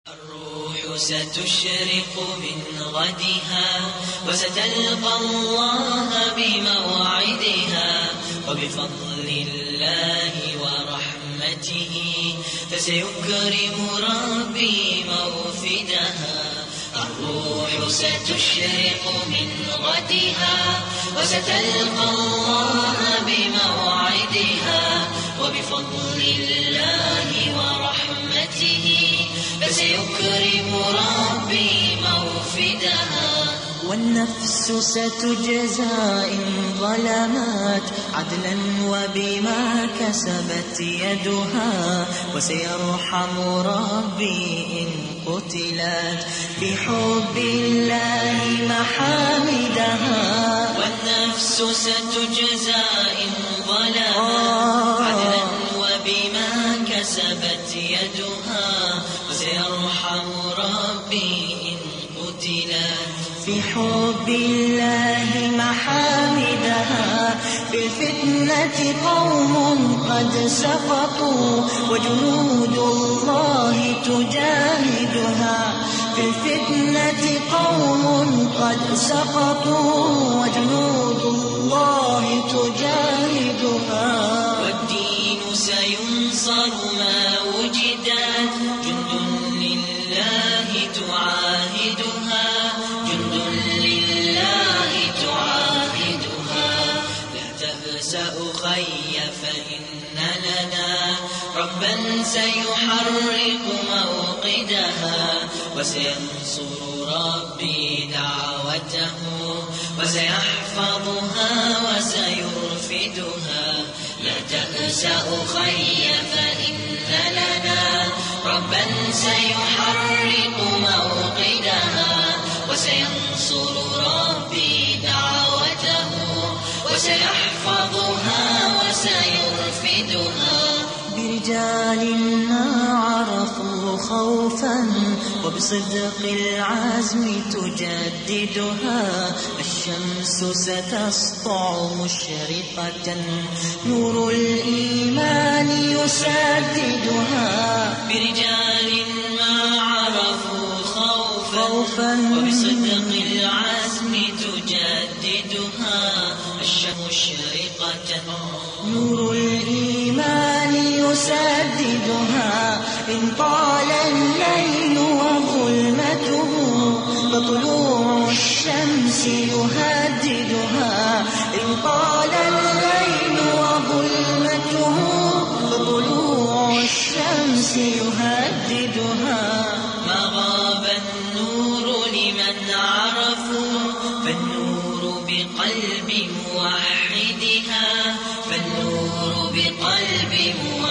الروح ستشرق من غدها وستلقى الله بموعدها، وبفضل الله ورحمته فسيكرم ربي موفدها. الروح ستشرق من غدها وستلقى الله بموعدها، وبفضل الله ورحمته فسيكرم ربي موفدها. والنفس ستجزى إن ظلمت عدلا وبما كسبت يدها، وسيرحم ربي إن قتلت بحب الله محامدها. والنفس ستجزى إن ظلمت عدلا وبما كسبت يدها، وسيرحم ربي إن قتلت في حب الله محامدها. في الفتنة قوم قد سقطوا وجنود الله تجاهدها. في الفتنة قوم قد سقطوا وجنود الله تجاهدها. والدين سينصر ما وجدت جند لله تعاهدها، جند لله تعاهدها. لا تهزأ خي فإن لنا ربا سيحرق موقدها، وسينصر ربي دعوته وسيحفظها وسيرفدها. لا تهزأ خي فإن لنا ربا سيحرق موقدها، وسينصر ربي دعوته وسيحفظها وسيرفدها. برجال ما عرفوا خوفا وبصدق العزم تجددها. الشمس ستسطع مشرقة نور الإيمان يسددها. برجال ما عرفوا خوفا وبصدق العزم تجددها. الشمس مشرقة نور الإيمان يسددها. إن طال الليل وظلمته فطلوع الشمس يهددها. إن طال الليل وظلمته فطلوع الشمس يهددها. ما غاب النور لمن عرفوا، فالنور بقلب موحدها، فالنور بقلب موحدها.